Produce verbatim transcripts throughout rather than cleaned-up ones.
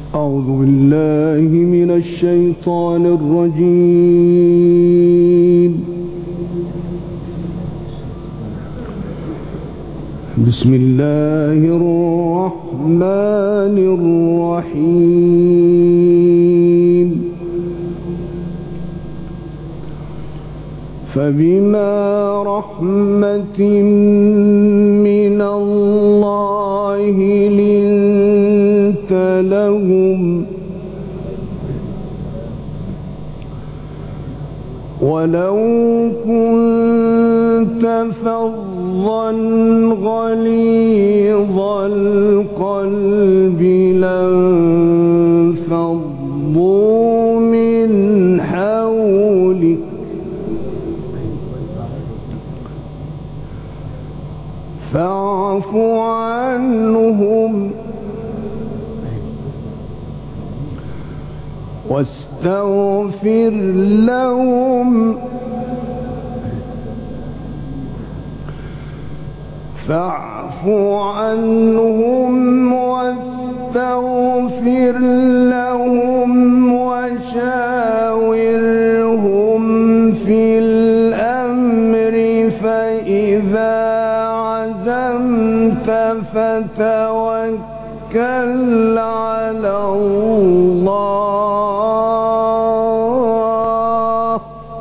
أعوذ بالله من الشيطان الرجيم. بسم الله الرحمن الرحيم. فبما رحمة من الله لنت لهم ولو كنت فظا غليظ القلب لانفضوا من حولك فاعف عنهم واستغفر لهم فاعف عنهم واستغفر لهم وشاورهم في الأمر فإذا عزمت فتوكل على الله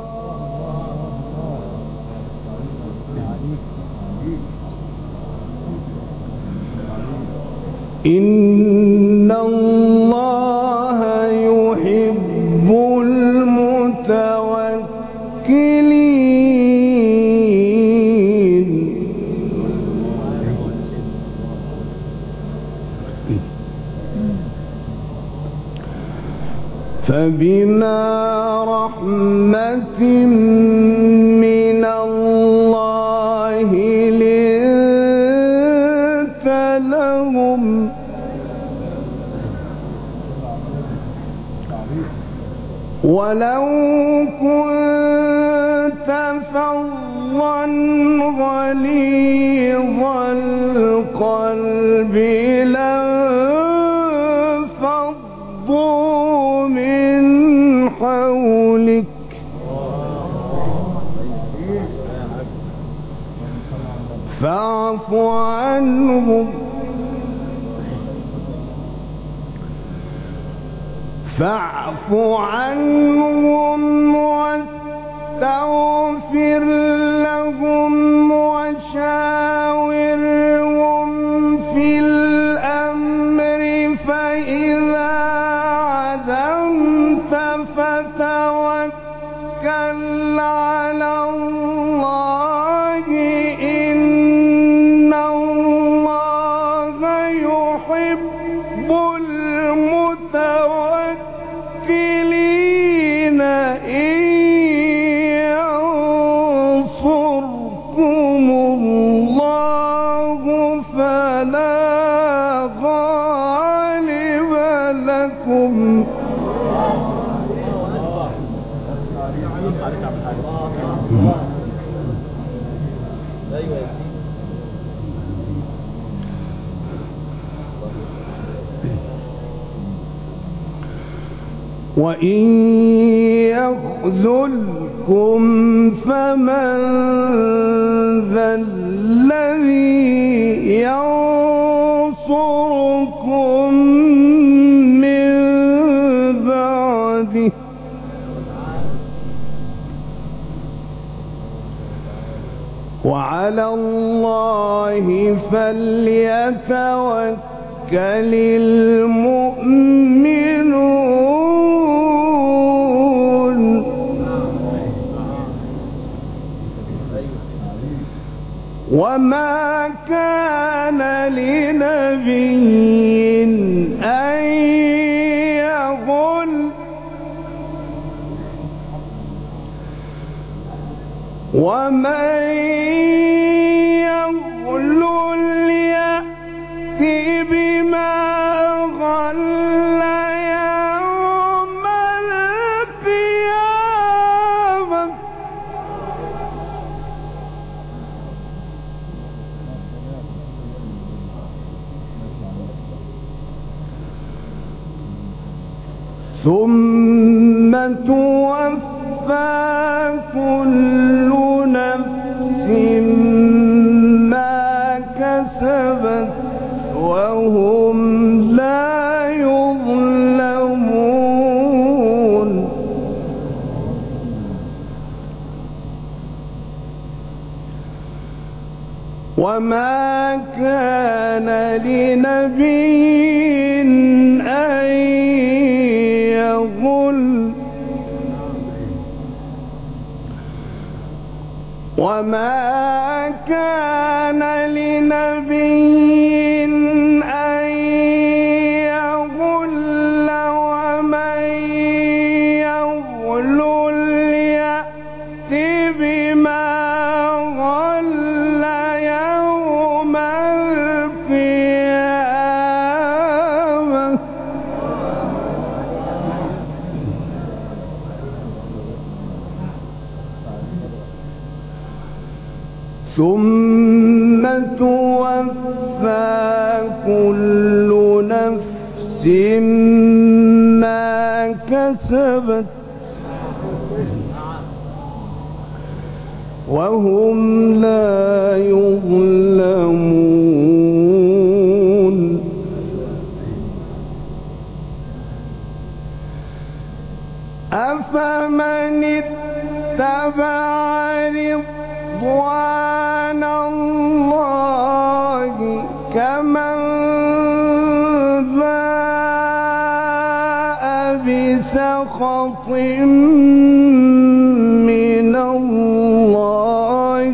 إن الله يحب المتوكلين. فبما رحمة من الله لنت لهم ولو كنت فظا غليظ القلب لانفضوا من حولك فاعف عنهم فاعف عنهم واستغفر لهم وشاورهم في الأمر فإذا عزمت فتوكل على الله إن الله يحب المتوكلين. إن ينصركم الله فلا غالب لكم وإن يخذلكم فمن ذا الذي ينصركم من بعده وعلى الله فليتوكل المؤمنون. وما كان لنبي أن يغل ومن يغل يأتي بما غل يوم القيامة ثم توفى كل نفس ما كسبت وهم لا يظلمون. وما كان لنبي أن يغل وما كان لنبي أن يغل ومن يغل يأت بما غل يوم القيامة ثم توفى كل نفس ما كسبت وهم لا يظلمون. أفمن اتبع رضوان الله كمن باء بسخط من الله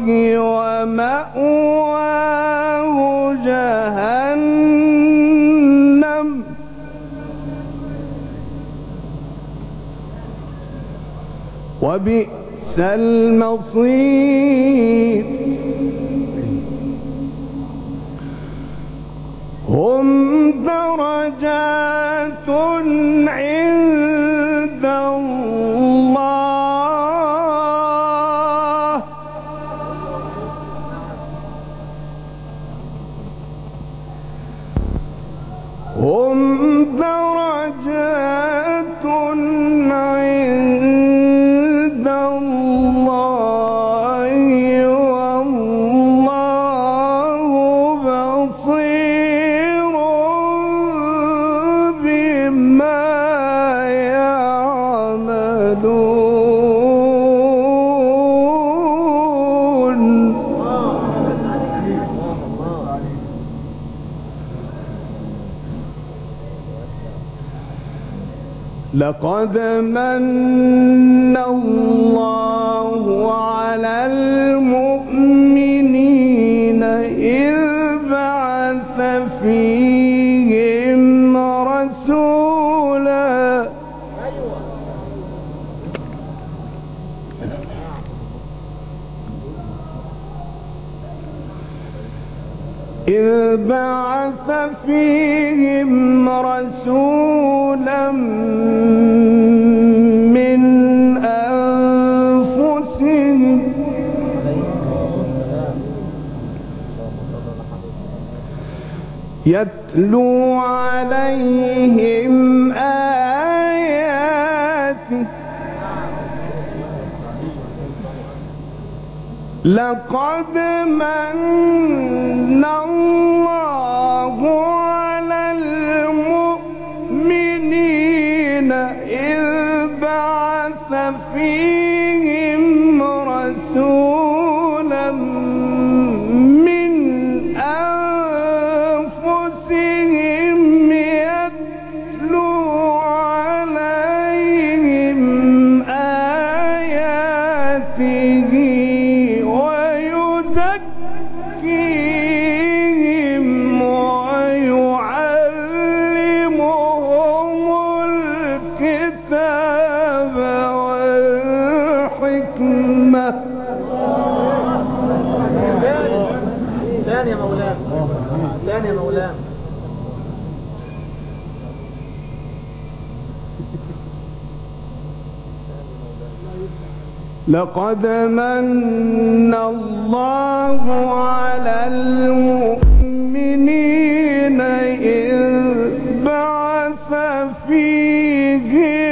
ومأواه جهنم وبئس المصير. هم درجات عند الله هم درجات عند الله والله بصير بما يعملون. لقد من الله على المؤمنين إذ بعث فيهم رسولا إذ بعث فيهم رسولا من أنفسهم يتلو عليهم آياته لقد من الله على المؤمنين إذ بعث فيهم رسولا من أنفسهم يتلو عليهم آياته ويزكيهم ويعلمهم الكتاب والحكمة. ثاني يا مولانا ثاني يا مولانا لقد من الله على المؤمنين إذ بعث فيهم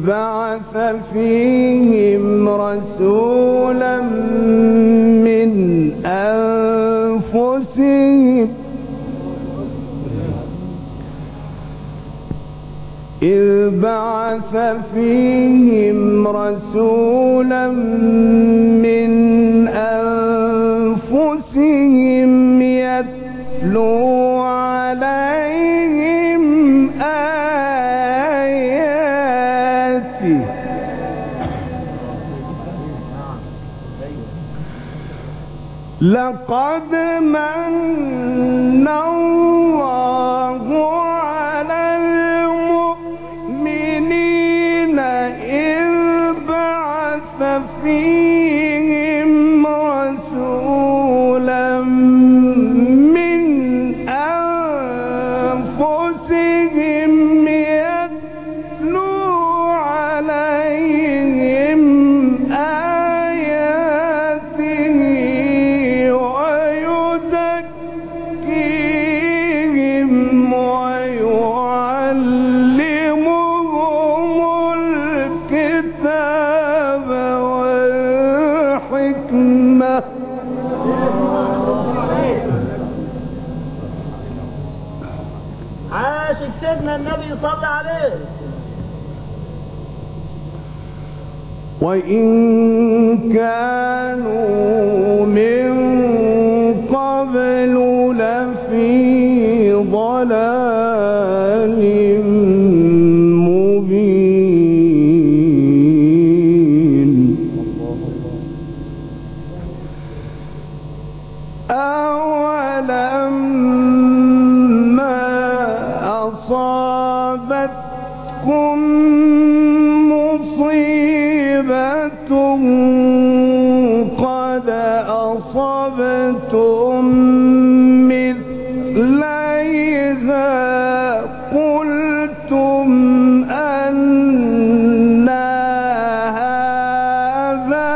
بعث فيهم رسولا من أنفسهم إذ بعث فيهم رسولا من أنفسهم يتلو عليهم آياته لقد من الله على المؤمنين إذ بعث فيهم رسولا من أنفسهم يتلو عليهم آياته ويزكيهم ويعلمهم الكتاب والحكمة عاشق سيدنا النبي صلى عليه. وإن كانوا من قبل لفي ضلال مبين أولما أصابتكم مصيبة قد أصبتم مثليها قلتم أنى هذا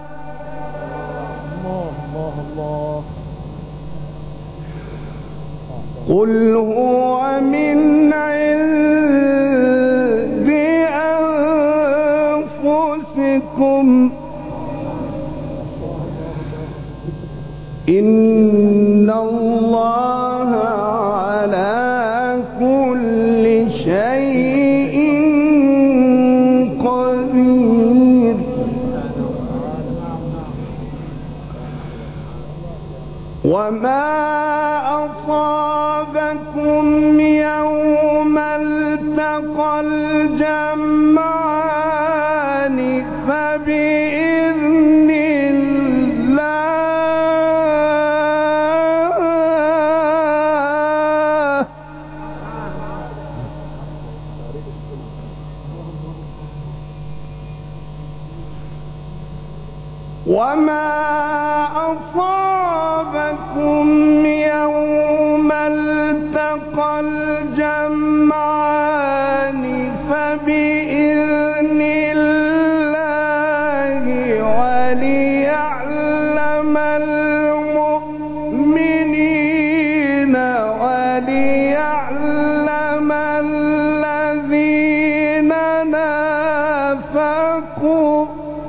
قل هو من عند أنفسكم إن الله على كل شيء قدير وما أصابكم يوم التقى الجمعان فبإذن الله وما أصابكم يوم التقى الجمعان فبإذن الله وليعلم المؤمنين وليعلم الذين نافقوا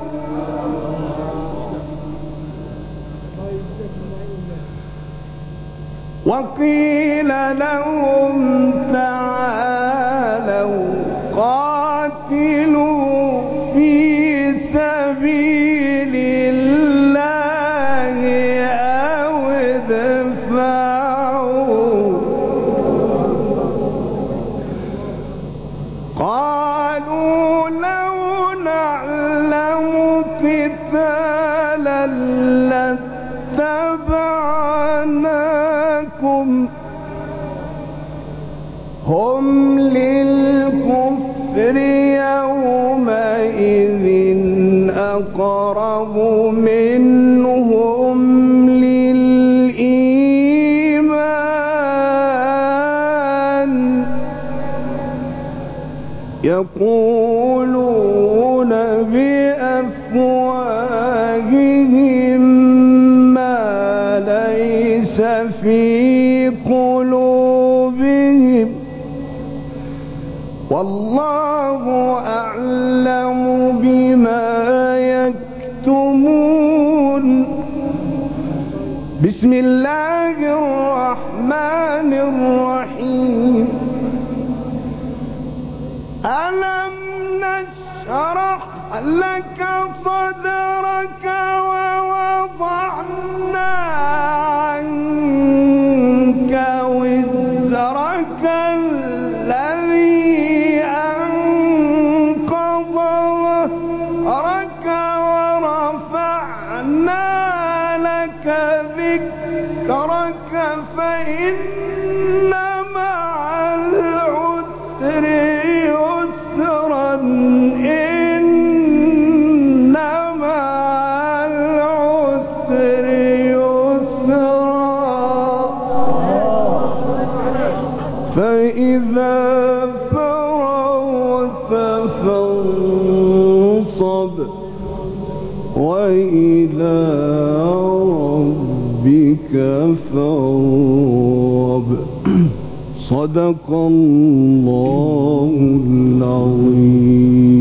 وقيل لهم تعالوا قاتلوا في سبيل الله أو ادفعوا قالوا لو نعلم قتالا لاتبعناكم هم للكفر يومئذ أقرب منهم للإيمان يقولون بأفواههم ما ليس في قلوبهم والله أعلم تكتمون. بسم الله الرحمن الرحيم. ألم نشرح لك صدرك ووضعنا عنك وزرك الذي أنقض ظهرك ورفعنا لك ذكرك فإن مع العسر يسرا إن مع العسر يسرا فإذا فرغت فانصب وإلى ربك فارغب. صدق الله العظيم.